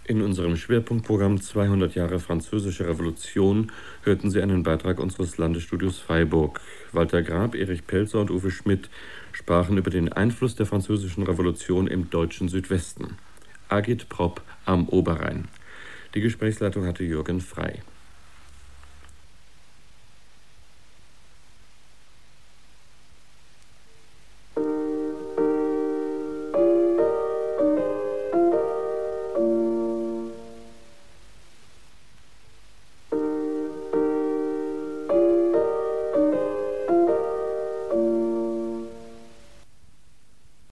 In unserem Schwerpunktprogramm 200 Jahre Französische Revolution hörten Sie einen Beitrag unseres Landesstudios Freiburg. Walter Grab, Erich Pelzer und Uwe Schmidt sprachen über den Einfluss der Französischen Revolution im deutschen Südwesten. Agit Prop am Oberrhein. Die Gesprächsleitung hatte Jürgen Frei.